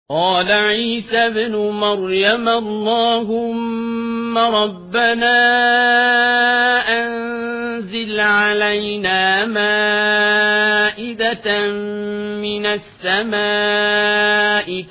قال عيسى ابن مريم اللهم ربنا أنزل علينا مائدة من السماء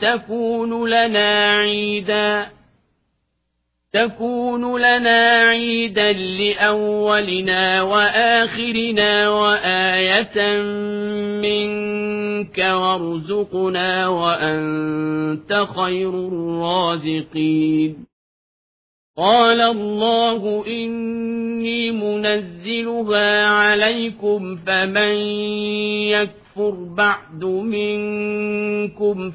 تكون لنا عيدا لأولنا وآخرنا وآية منك وارزقنا وأنت خير الرازقين قال الله إني منزلها عليكم فمن يكفر بعد منكم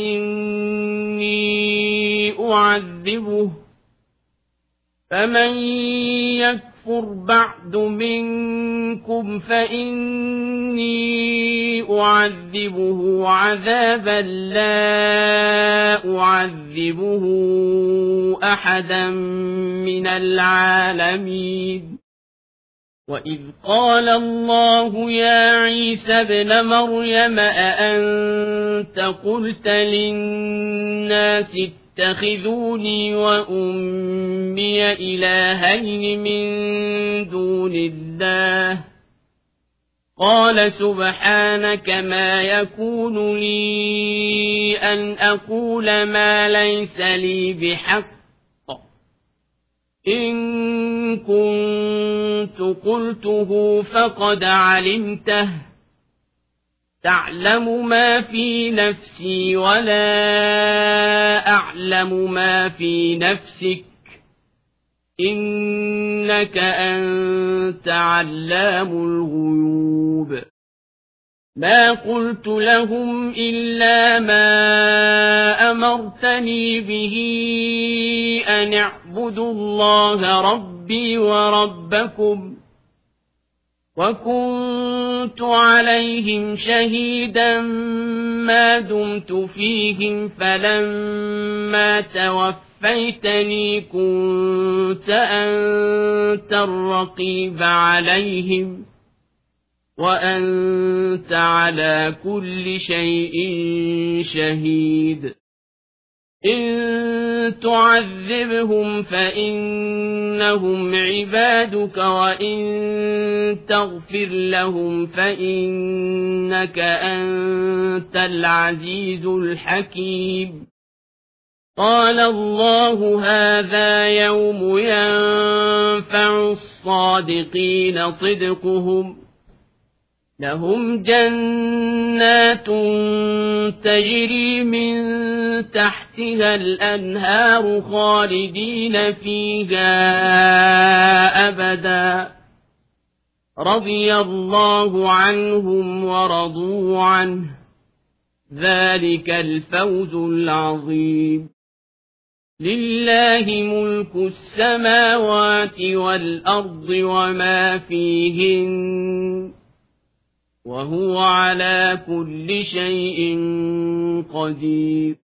فإني أعذبه عذابا لا أعذبه أحدا من العالمين وإذ قال الله يا عيسى ابن مريم أأنت قلت للناس اتخذوني وأمي إلهين من دون الله قال سبحانك ما يكون لي أن أقول ما ليس لي بحق إن كنت قلته فقد علمته تعلم ما في نفسي ولا أعلم ما في نفسك إنك أنت علام الغيوب ما قلت لهم إلا ما أمرتني به أن اعبدوا الله ربي وربكم وكنت عليهم شهيدا ما دمت فيهم فلما توفيتني كنت أنت الرقيب عليهم وأنت على كل شيء شهيد إن تعذبهم فإنهم عبادك وإن تغفر لهم فإنك أنت العزيز الحكيم قال الله هذا يوم ينفع الصادقين صدقهم لهم جنات تجري من تحتها الأنهار خالدين فيها أبدا رضي الله عنهم ورضوا عنه ذلك الفوز العظيم لله ملك السماوات والأرض وما فيهن وهو على كل شيء قدير